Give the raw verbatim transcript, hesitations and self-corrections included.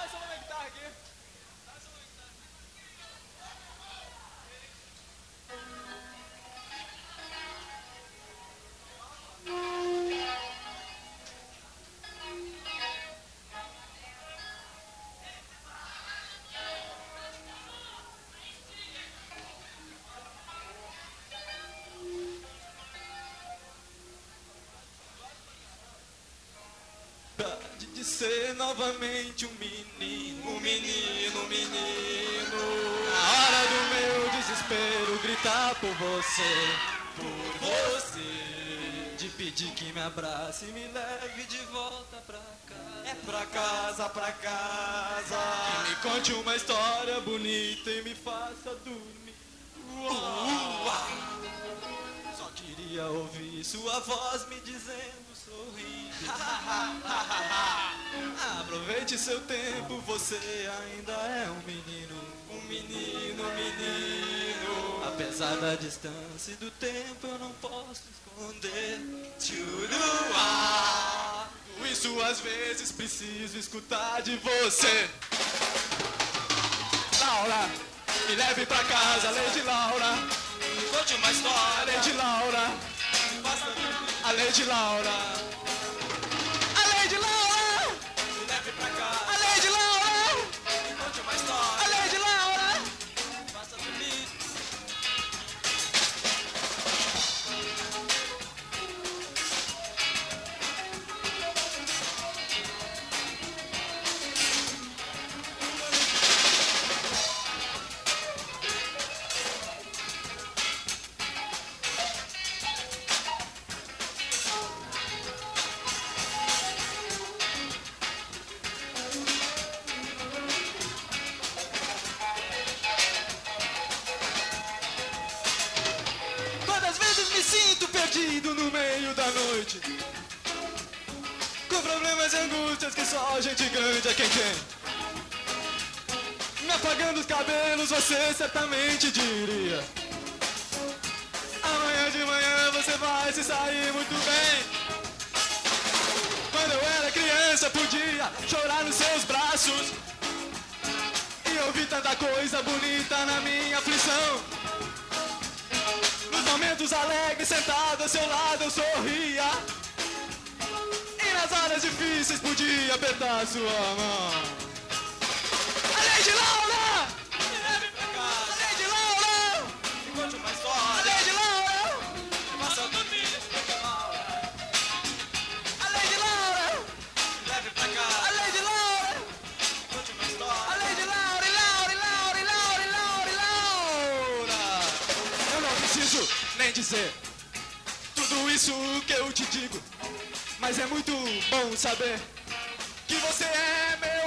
De ser novamente um menino, um menino, um menino. Na hora do meu desespero, gritar por você, por você. De pedir que me abrace e me leve de volta pra casa. É pra casa, pra casa. Que me conte uma história bonita e me faça dormir. Uau, uau. Só queria ouvir sua voz me dizendo sorrindo. Aproveite seu tempo, você ainda é um menino, um menino, um menino. Apesar da distância e do tempo, eu não posso esconder. Tchuruá. Por isso às vezes preciso escutar de você. Laura, me leve pra casa, Lady Laura. Conte uma história, Lady Laura. A Lady Laura. Perdido no meio da noite, com problemas e angústias que só gente grande é quem tem. Me apagando os cabelos, você certamente diria: amanhã de manhã você vai se sair muito bem. Quando eu era criança podia chorar nos seus braços e ouvir tanta coisa bonita na minha aflição. Nos momentos alegres, sentado ao seu lado, eu sorria. E nas horas difíceis, podia apertar sua mão. A Lady Laura! Me leve pra casa. A Lady Laura! Me conte uma história. A Lady Laura! Me faça dormir. A Lady Laura! Me leve pra casa. A Lady Laura! Me conte uma história. A Lady Laura, Laura, Laura, Laura, Laura, Laura! Eu não preciso nem dizer tudo isso que eu te digo, mas é muito bom saber que você é meu